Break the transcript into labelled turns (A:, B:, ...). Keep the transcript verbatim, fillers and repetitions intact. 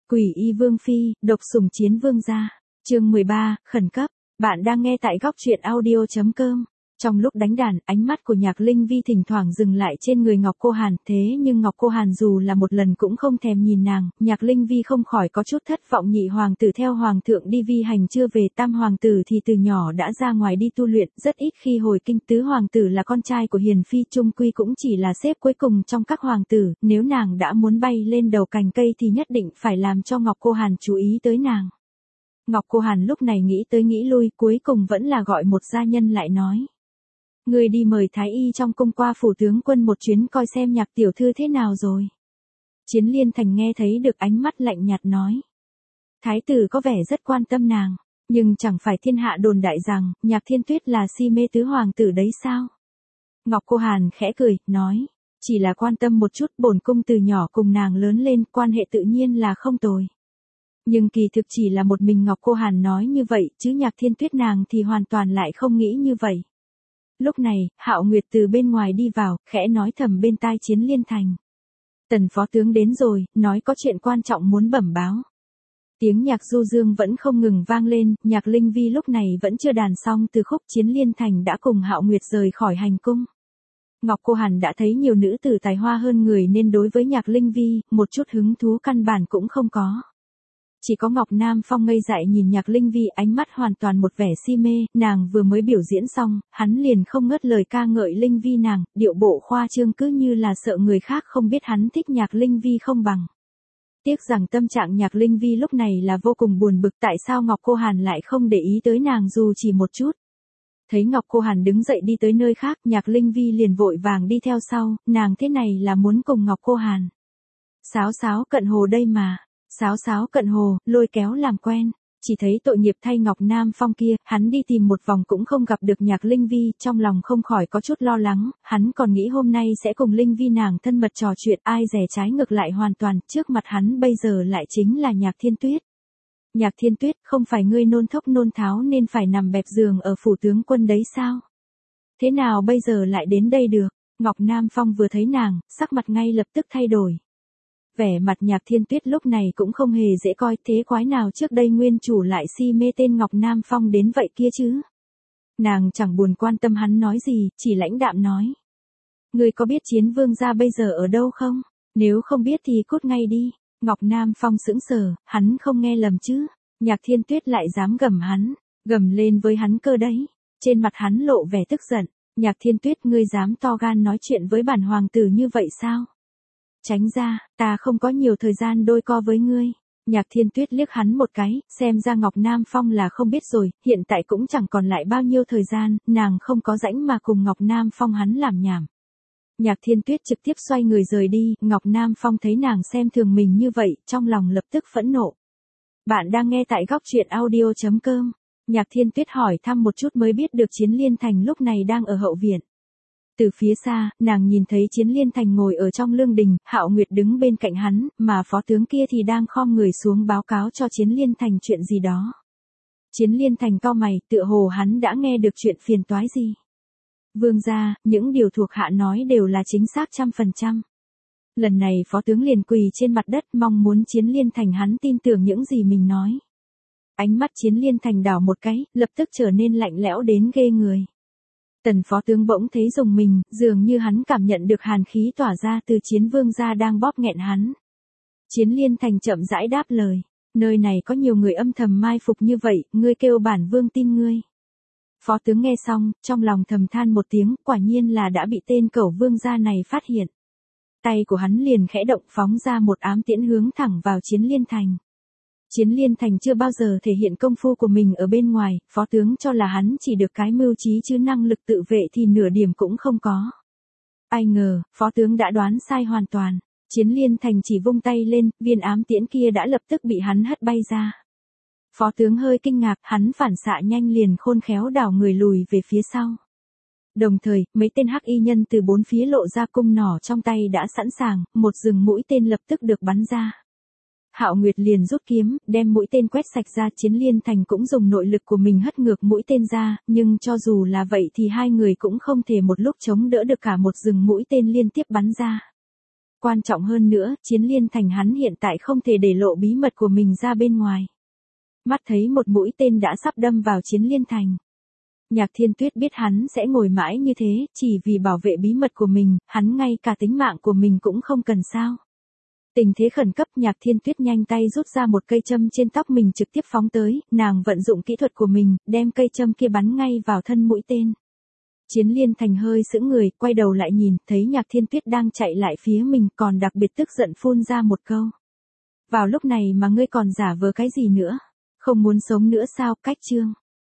A: Quỷ y vương phi, độc sủng chiến vương gia. Chương mười ba, khẩn cấp. Bạn đang nghe tại góc truyện audio chấm com. Trong lúc đánh đàn, ánh mắt của Nhạc Linh Vi thỉnh thoảng dừng lại trên người Ngọc Cô Hàn, thế nhưng Ngọc Cô Hàn dù là một lần cũng không thèm nhìn nàng, Nhạc Linh Vi không khỏi có chút thất vọng. Nhị hoàng tử theo hoàng thượng đi vi hành chưa về, tam hoàng tử thì từ nhỏ đã ra ngoài đi tu luyện, rất ít khi hồi kinh. Tứ hoàng tử là con trai của hiền phi, chung quy cũng chỉ là xếp cuối cùng trong các hoàng tử, nếu nàng đã muốn bay lên đầu cành cây thì nhất định phải làm cho Ngọc Cô Hàn chú ý tới nàng. Ngọc Cô Hàn lúc này nghĩ tới nghĩ lui, cuối cùng vẫn là gọi một gia nhân lại nói. Người đi mời thái y trong cung qua phủ tướng quân một chuyến coi xem Nhạc tiểu thư thế nào rồi. Chiến Liên Thành nghe thấy được ánh mắt lạnh nhạt nói. Thái tử có vẻ rất quan tâm nàng, nhưng chẳng phải thiên hạ đồn đại rằng, Nhạc Thiên Tuyết là si mê tứ hoàng tử đấy sao? Ngọc Cô Hàn khẽ cười, nói. Chỉ là quan tâm một chút, bổn cung từ nhỏ cùng nàng lớn lên, quan hệ tự nhiên là không tồi. Nhưng kỳ thực chỉ là một mình Ngọc Cô Hàn nói như vậy, chứ Nhạc Thiên Tuyết nàng thì hoàn toàn lại không nghĩ như vậy. Lúc này, Hạo Nguyệt từ bên ngoài đi vào, khẽ nói thầm bên tai Chiến Liên Thành. Tần phó tướng đến rồi, nói có chuyện quan trọng muốn bẩm báo. Tiếng nhạc du dương vẫn không ngừng vang lên, Nhạc Linh Vi lúc này vẫn chưa đàn xong từ khúc. Chiến Liên Thành đã cùng Hạo Nguyệt rời khỏi hành cung. Ngọc Cô Hàn đã thấy nhiều nữ tử tài hoa hơn người nên đối với Nhạc Linh Vi, một chút hứng thú căn bản cũng không có. Chỉ có Ngọc Nam Phong ngây dại nhìn Nhạc Linh Vi, ánh mắt hoàn toàn một vẻ si mê, nàng vừa mới biểu diễn xong, hắn liền không ngớt lời ca ngợi Linh Vi nàng, điệu bộ khoa trương cứ như là sợ người khác không biết hắn thích Nhạc Linh Vi không bằng. Tiếc rằng tâm trạng Nhạc Linh Vi lúc này là vô cùng buồn bực, tại sao Ngọc Cô Hàn lại không để ý tới nàng dù chỉ một chút. Thấy Ngọc Cô Hàn đứng dậy đi tới nơi khác, Nhạc Linh Vi liền vội vàng đi theo sau, nàng thế này là muốn cùng Ngọc Cô Hàn. Sáo sáo cận hồ đây mà. Sáo sáo cận hồ, lôi kéo làm quen. Chỉ thấy tội nghiệp thay Ngọc Nam Phong kia, hắn đi tìm một vòng cũng không gặp được Nhạc Linh Vi, trong lòng không khỏi có chút lo lắng, hắn còn nghĩ hôm nay sẽ cùng Linh Vi nàng thân mật trò chuyện, ai dè trái ngược lại hoàn toàn, trước mặt hắn bây giờ lại chính là Nhạc Thiên Tuyết. Nhạc Thiên Tuyết, không phải ngươi nôn thốc nôn tháo nên phải nằm bẹp giường ở phủ tướng quân đấy sao? Thế nào bây giờ lại đến đây được? Ngọc Nam Phong vừa thấy nàng, sắc mặt ngay lập tức thay đổi. Vẻ mặt Nhạc Thiên Tuyết lúc này cũng không hề dễ coi, thế quái nào trước đây nguyên chủ lại si mê tên Ngọc Nam Phong đến vậy kia chứ. Nàng chẳng buồn quan tâm hắn nói gì, chỉ lãnh đạm nói. Ngươi có biết Chiến vương gia bây giờ ở đâu không? Nếu không biết thì cút ngay đi. Ngọc Nam Phong sững sờ, hắn không nghe lầm chứ. Nhạc Thiên Tuyết lại dám gầm hắn, gầm lên với hắn cơ đấy. Trên mặt hắn lộ vẻ tức giận. Nhạc Thiên Tuyết, ngươi dám to gan nói chuyện với bản hoàng tử như vậy sao? Tránh ra, ta không có nhiều thời gian đôi co với ngươi. Nhạc Thiên Tuyết liếc hắn một cái, xem ra Ngọc Nam Phong là không biết rồi, hiện tại cũng chẳng còn lại bao nhiêu thời gian, nàng không có rãnh mà cùng Ngọc Nam Phong hắn làm nhảm. Nhạc Thiên Tuyết trực tiếp xoay người rời đi, Ngọc Nam Phong thấy nàng xem thường mình như vậy, trong lòng lập tức phẫn nộ. Bạn đang nghe tại góc truyện audio chấm com. Nhạc Thiên Tuyết hỏi thăm một chút mới biết được Chiến Liên Thành lúc này đang ở hậu viện. Từ phía xa, nàng nhìn thấy Chiến Liên Thành ngồi ở trong lương đình, Hạo Nguyệt đứng bên cạnh hắn, mà phó tướng kia thì đang khom người xuống báo cáo cho Chiến Liên Thành chuyện gì đó. Chiến Liên Thành cau mày, tựa hồ hắn đã nghe được chuyện phiền toái gì. Vương gia, những điều thuộc hạ nói đều là chính xác trăm phần trăm. Lần này phó tướng liền quỳ trên mặt đất mong muốn Chiến Liên Thành hắn tin tưởng những gì mình nói. Ánh mắt Chiến Liên Thành đảo một cái, lập tức trở nên lạnh lẽo đến ghê người. Tần phó tướng bỗng thấy rùng mình, dường như hắn cảm nhận được hàn khí tỏa ra từ Chiến vương gia đang bóp nghẹn hắn. Chiến Liên Thành chậm rãi đáp lời, nơi này có nhiều người âm thầm mai phục như vậy, ngươi kêu bản vương tin ngươi. Phó tướng nghe xong, trong lòng thầm than một tiếng, quả nhiên là đã bị tên cẩu vương gia này phát hiện. Tay của hắn liền khẽ động phóng ra một ám tiễn hướng thẳng vào Chiến Liên Thành. Chiến Liên Thành chưa bao giờ thể hiện công phu của mình ở bên ngoài, phó tướng cho là hắn chỉ được cái mưu trí chứ năng lực tự vệ thì nửa điểm cũng không có. Ai ngờ, phó tướng đã đoán sai hoàn toàn. Chiến Liên Thành chỉ vung tay lên, viên ám tiễn kia đã lập tức bị hắn hất bay ra. Phó tướng hơi kinh ngạc, hắn phản xạ nhanh liền khôn khéo đảo người lùi về phía sau. Đồng thời, mấy tên hắc y nhân từ bốn phía lộ ra cung nỏ trong tay đã sẵn sàng, một rừng mũi tên lập tức được bắn ra. Hạo Nguyệt liền rút kiếm, đem mũi tên quét sạch ra. Chiến Liên Thành cũng dùng nội lực của mình hất ngược mũi tên ra, nhưng cho dù là vậy thì hai người cũng không thể một lúc chống đỡ được cả một rừng mũi tên liên tiếp bắn ra. Quan trọng hơn nữa, Chiến Liên Thành hắn hiện tại không thể để lộ bí mật của mình ra bên ngoài. Mắt thấy một mũi tên đã sắp đâm vào Chiến Liên Thành. Nhạc Thiên Tuyết biết hắn sẽ ngồi mãi như thế, chỉ vì bảo vệ bí mật của mình, hắn ngay cả tính mạng của mình cũng không cần sao. Tình thế khẩn cấp, Nhạc Thiên Tuyết nhanh tay rút ra một cây châm trên tóc mình trực tiếp phóng tới, nàng vận dụng kỹ thuật của mình, đem cây châm kia bắn ngay vào thân mũi tên. Chiến Liên Thành hơi sững người, quay đầu lại nhìn, thấy Nhạc Thiên Tuyết đang chạy lại phía mình, còn đặc biệt tức giận phun ra một câu. Vào lúc này mà ngươi còn giả vờ cái gì nữa? Không muốn sống nữa sao? Cách chương.